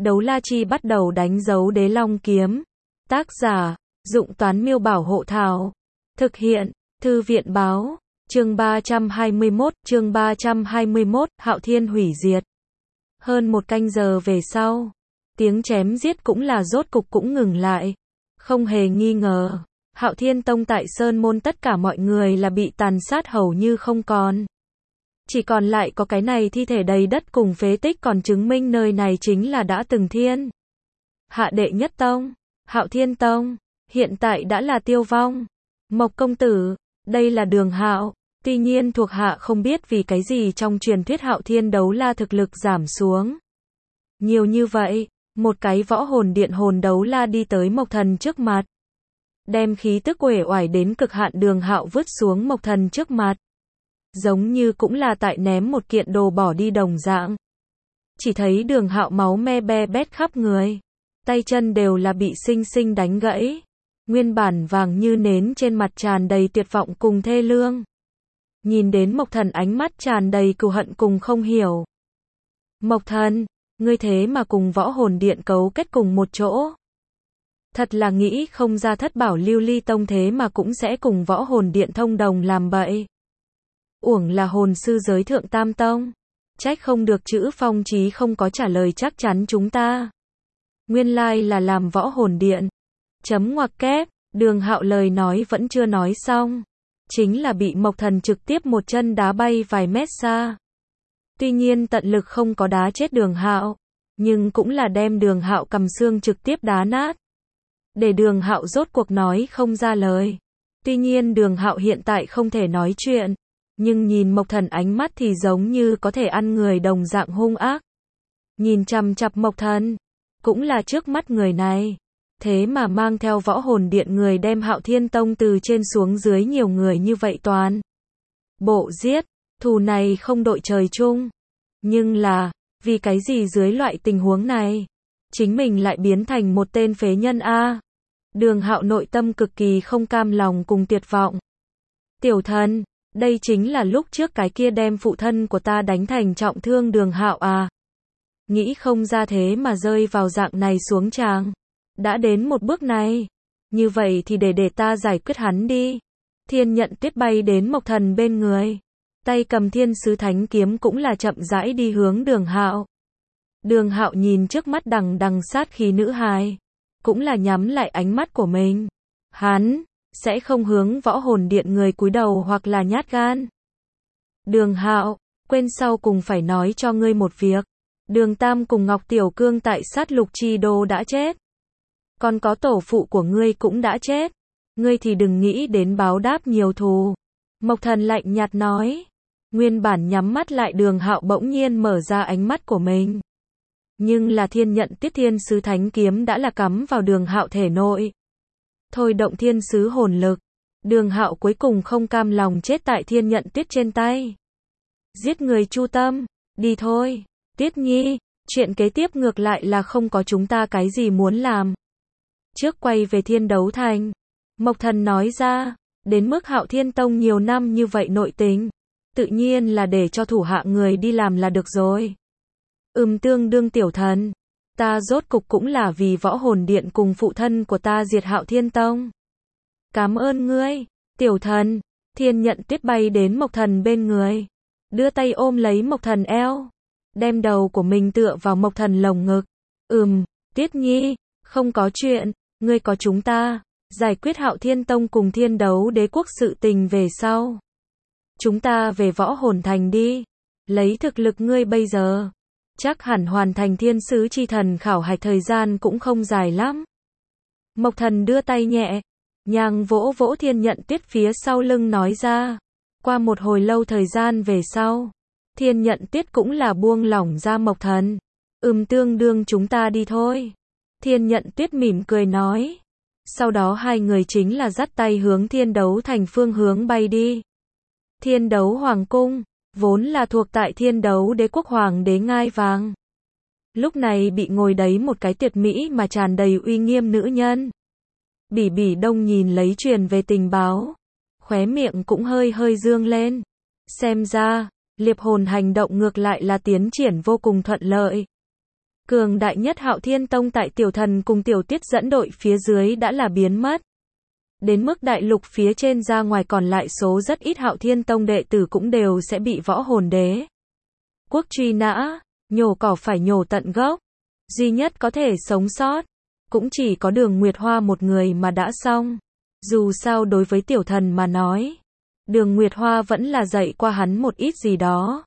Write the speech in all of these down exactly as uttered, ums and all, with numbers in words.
Đấu la chi bắt đầu đánh dấu đế long kiếm. Tác giả, Dụng Toán Miêu Bảo Hộ Thảo. Thực hiện, Thư viện Báo. Chương ba trăm hai mươi mốt, chương ba trăm hai mươi mốt, Hạo Thiên hủy diệt. Hơn một canh giờ về sau, tiếng chém giết cũng là rốt cục cũng ngừng lại. Không hề nghi ngờ, Hạo Thiên Tông tại Sơn Môn tất cả mọi người là bị tàn sát hầu như không còn. Chỉ còn lại có cái này thi thể đầy đất cùng phế tích còn chứng minh nơi này chính là đã từng thiên hạ đệ nhất tông, Hạo Thiên Tông, hiện tại đã là tiêu vong. Mộc công tử, đây là Đường Hạo. Tuy nhiên thuộc hạ không biết vì cái gì trong truyền thuyết Hạo Thiên đấu la thực lực giảm xuống nhiều như vậy. Một cái võ hồn điện hồn đấu la đi tới Mộc Thần trước mặt, đem khí tức uể oải đến cực hạn Đường Hạo vứt xuống Mộc Thần trước mặt, giống như cũng là tại ném một kiện đồ bỏ đi đồng dạng. Chỉ thấy Đường Hạo máu me be bét khắp người, tay chân đều là bị sinh sinh đánh gãy, nguyên bản vàng như nến trên mặt tràn đầy tuyệt vọng cùng thê lương. Nhìn đến Mộc Thần ánh mắt tràn đầy cừu hận cùng không hiểu. Mộc Thần, ngươi thế mà cùng võ hồn điện cấu kết cùng một chỗ. Thật là nghĩ không ra Thất Bảo Lưu Ly Tông thế mà cũng sẽ cùng võ hồn điện thông đồng làm bậy. Uổng là hồn sư giới thượng tam tông. Trách không được chữ Phong Chí không có trả lời chắc chắn chúng ta. Nguyên lai là làm võ hồn điện. Chấm ngoặc kép, Đường Hạo lời nói vẫn chưa nói xong. Chính là bị Mộc Thần trực tiếp một chân đá bay vài mét xa. Tuy nhiên tận lực không có đá chết Đường Hạo, nhưng cũng là đem Đường Hạo cầm xương trực tiếp đá nát. Để Đường Hạo rốt cuộc nói không ra lời. Tuy nhiên Đường Hạo hiện tại không thể nói chuyện, nhưng nhìn Mộc Thần ánh mắt thì giống như có thể ăn người đồng dạng hung ác. Nhìn chằm chằm Mộc Thần, cũng là trước mắt người này. Thế mà mang theo võ hồn điện người đem Hạo Thiên Tông từ trên xuống dưới nhiều người như vậy toàn bộ giết, thù này không đội trời chung. Nhưng là, vì cái gì dưới loại tình huống này, chính mình lại biến thành một tên phế nhân a? Đường Hạo nội tâm cực kỳ không cam lòng cùng tuyệt vọng. Tiểu Thần, đây chính là lúc trước cái kia đem phụ thân của ta đánh thành trọng thương Đường Hạo à? Nghĩ không ra thế mà rơi vào dạng này xuống tràng. Đã đến một bước này, như vậy thì để để ta giải quyết hắn đi. Thiên Nhận Tuyết bay đến Mộc Thần bên người, tay cầm Thiên Sứ Thánh kiếm cũng là chậm rãi đi hướng Đường Hạo. Đường Hạo nhìn trước mắt đằng đằng sát khí nữ hài, cũng là nhắm lại ánh mắt của mình. Hắn sẽ không hướng võ hồn điện người cúi đầu hoặc là nhát gan. Đường Hạo, quên sau cùng phải nói cho ngươi một việc. Đường Tam cùng Ngọc Tiểu Cương tại sát lục chi đô đã chết. Còn có tổ phụ của ngươi cũng đã chết. Ngươi thì đừng nghĩ đến báo đáp nhiều thù. Mộc Thần lạnh nhạt nói. Nguyên bản nhắm mắt lại Đường Hạo bỗng nhiên mở ra ánh mắt của mình. Nhưng là Thiên Nhận Tuyết Thiên Sứ Thánh kiếm đã là cắm vào Đường Hạo thể nội. Thôi động thiên sứ hồn lực. Đường Hạo cuối cùng không cam lòng chết tại Thiên Nhận Tuyết trên tay. Giết người chu tâm, đi thôi. Tuyết Nhi, chuyện kế tiếp ngược lại là không có chúng ta cái gì muốn làm. Trước quay về Thiên Đấu Thành, Mộc Thần nói ra, đến mức Hạo Thiên Tông nhiều năm như vậy nội tình, tự nhiên là để cho thủ hạ người đi làm là được rồi. Ừm tương đương Tiểu Thần, ta rốt cục cũng là vì võ hồn điện cùng phụ thân của ta diệt Hạo Thiên Tông. Cảm ơn ngươi, Tiểu Thần. Thiên Nhận Tuyết bay đến Mộc Thần bên người, đưa tay ôm lấy Mộc Thần eo, đem đầu của mình tựa vào Mộc Thần lồng ngực. Ừm, Tuyết Nhi, không có chuyện, ngươi có chúng ta, giải quyết Hạo Thiên Tông cùng Thiên Đấu Đế quốc sự tình về sau. Chúng ta về võ hồn thành đi, lấy thực lực ngươi bây giờ, chắc hẳn hoàn thành thiên sứ chi thần khảo hạch thời gian cũng không dài lắm. Mộc Thần đưa tay nhẹ, nhàng vỗ vỗ Thiên Nhận Tuyết phía sau lưng nói ra. Qua một hồi lâu thời gian về sau, Thiên Nhận Tuyết cũng là buông lỏng ra Mộc Thần. Ừm tương đương chúng ta đi thôi. Thiên Nhận Tuyết mỉm cười nói. Sau đó hai người chính là dắt tay hướng Thiên Đấu Thành phương hướng bay đi. Thiên Đấu Hoàng Cung, vốn là thuộc tại Thiên Đấu Đế quốc Hoàng đế ngai vàng. Lúc này bị ngồi đấy một cái tuyệt mỹ mà tràn đầy uy nghiêm nữ nhân. Bỉ Bỉ Đông nhìn lấy truyền về tình báo, khóe miệng cũng hơi hơi dương lên. Xem ra, liệp hồn hành động ngược lại là tiến triển vô cùng thuận lợi. Cường đại nhất Hạo Thiên Tông tại Tiểu Thần cùng Tiểu Tuyết dẫn đội phía dưới đã là biến mất. Đến mức đại lục phía trên ra ngoài còn lại số rất ít Hạo Thiên Tông đệ tử cũng đều sẽ bị Võ Hồn Đế Quốc truy nã, nhổ cỏ phải nhổ tận gốc. Duy nhất có thể sống sót, cũng chỉ có Đường Nguyệt Hoa một người mà đã xong. Dù sao đối với Tiểu Thần mà nói, Đường Nguyệt Hoa vẫn là dạy qua hắn một ít gì đó.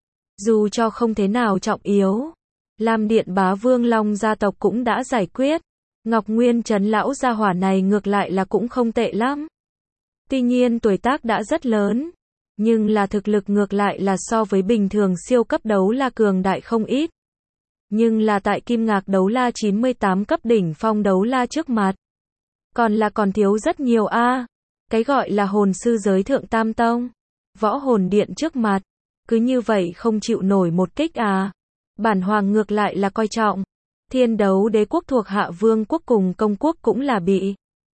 Dù cho không thế nào trọng yếu, Lam Điện Bá Vương Long gia tộc cũng đã giải quyết. Ngọc Nguyên Trấn lão gia hỏa này ngược lại là cũng không tệ lắm. Tuy nhiên tuổi tác đã rất lớn, nhưng là thực lực ngược lại là so với bình thường siêu cấp đấu la cường đại không ít. Nhưng là tại Kim Ngạc đấu la chín mươi tám cấp đỉnh phong đấu la trước mặt, còn là còn thiếu rất nhiều a. À. Cái gọi là hồn sư giới thượng tam tông, Võ Hồn Điện trước mặt, cứ như vậy không chịu nổi một kích à. Bản hoàng ngược lại là coi trọng. Thiên Đấu Đế Quốc thuộc Hạ Vương quốc cùng Công quốc cũng là bị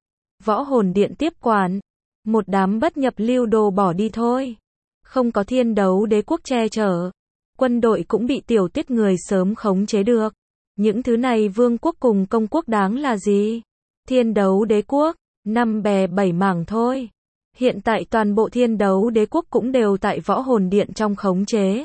Võ Hồn Điện tiếp quản. Một đám bất nhập lưu đồ bỏ đi thôi. Không có Thiên Đấu Đế Quốc che chở, quân đội cũng bị Tiểu Tuyết người sớm khống chế được. Những thứ này Vương quốc cùng Công quốc đáng là gì? Thiên Đấu Đế Quốc, năm bè bảy mảng thôi. Hiện tại toàn bộ Thiên Đấu Đế Quốc cũng đều tại Võ Hồn Điện trong khống chế.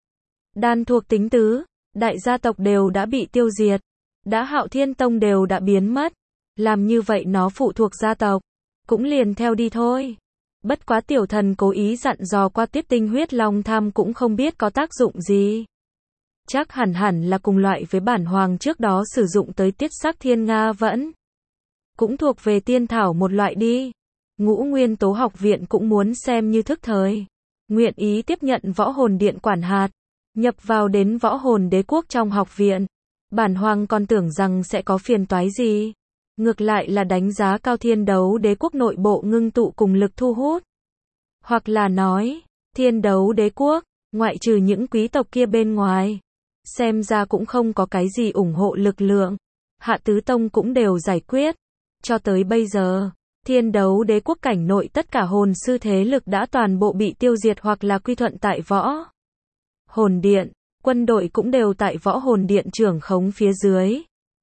Đan thuộc tính tứ, đại gia tộc đều đã bị tiêu diệt. Đã Hạo Thiên Tông đều đã biến mất. Làm như vậy nó phụ thuộc gia tộc, cũng liền theo đi thôi. Bất quá Tiểu Thần cố ý dặn dò qua Tiết Tinh huyết long tham cũng không biết có tác dụng gì. Chắc hẳn hẳn là cùng loại với bản hoàng trước đó sử dụng tới Tiết Sắc Thiên Nga vẫn. Cũng thuộc về tiên thảo một loại đi. Ngũ Nguyên Tố học viện cũng muốn xem như thức thời. Nguyện ý tiếp nhận Võ Hồn Điện quản hạt. Nhập vào đến Võ Hồn Đế Quốc trong học viện. Bản hoàng còn tưởng rằng sẽ có phiền toái gì. Ngược lại là đánh giá cao Thiên Đấu Đế Quốc nội bộ ngưng tụ cùng lực thu hút. Hoặc là nói, Thiên Đấu Đế Quốc, ngoại trừ những quý tộc kia bên ngoài, xem ra cũng không có cái gì ủng hộ lực lượng. Hạ Tứ Tông cũng đều giải quyết. Cho tới bây giờ, Thiên Đấu Đế Quốc cảnh nội tất cả hồn sư thế lực đã toàn bộ bị tiêu diệt hoặc là quy thuận tại Võ Hồn Điện. Quân đội cũng đều tại Võ Hồn Điện trưởng khống phía dưới.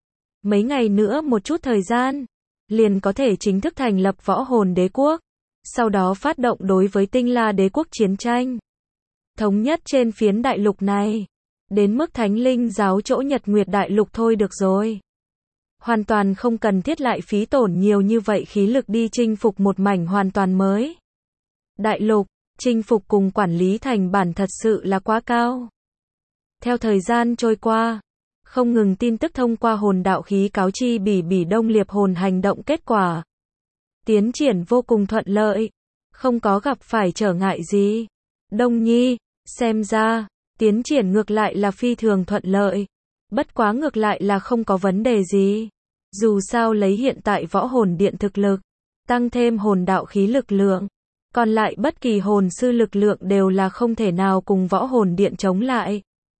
Mấy ngày nữa một chút thời gian, liền có thể chính thức thành lập Võ Hồn Đế Quốc. Sau đó phát động đối với Tinh La Đế Quốc chiến tranh. Thống nhất trên phiến đại lục này. Đến mức Thánh Linh giáo chỗ Nhật Nguyệt đại lục thôi được rồi. Hoàn toàn không cần thiết lại phí tổn nhiều như vậy khí lực đi chinh phục một mảnh hoàn toàn mới. Đại lục, chinh phục cùng quản lý thành bản thật sự là quá cao. Theo thời gian trôi qua, không ngừng tin tức thông qua hồn đạo khí cáo chi Bỉ Bỉ Đông Liệp hồn hành động kết quả. Tiến triển vô cùng thuận lợi, không có gặp phải trở ngại gì. Đông Nhi, xem ra, tiến triển ngược lại là phi thường thuận lợi. Bất quá ngược lại là không có vấn đề gì. Dù sao lấy hiện tại Võ Hồn Điện thực lực, tăng thêm hồn đạo khí lực lượng, còn lại bất kỳ hồn sư lực lượng đều là không thể nào cùng Võ Hồn Điện chống lại.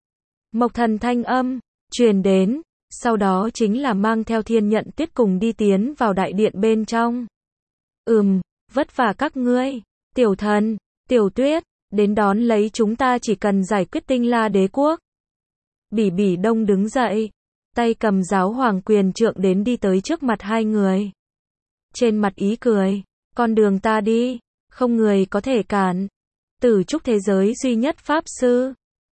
Mộc Thần thanh âm truyền đến, sau đó chính là mang theo Thiên Nhận Tuyết cùng đi tiến vào đại điện bên trong. Ừm, vất vả các ngươi, Tiểu Thần, Tiểu Tuyết, đến đón lấy chúng ta chỉ cần giải quyết Tinh La Đế Quốc. Bỉ Bỉ Đông đứng dậy, tay cầm giáo hoàng quyền trượng đến đi tới trước mặt hai người. Trên mặt ý cười, con đường ta đi, không người có thể cản. Tử trúc thế giới duy nhất pháp sư,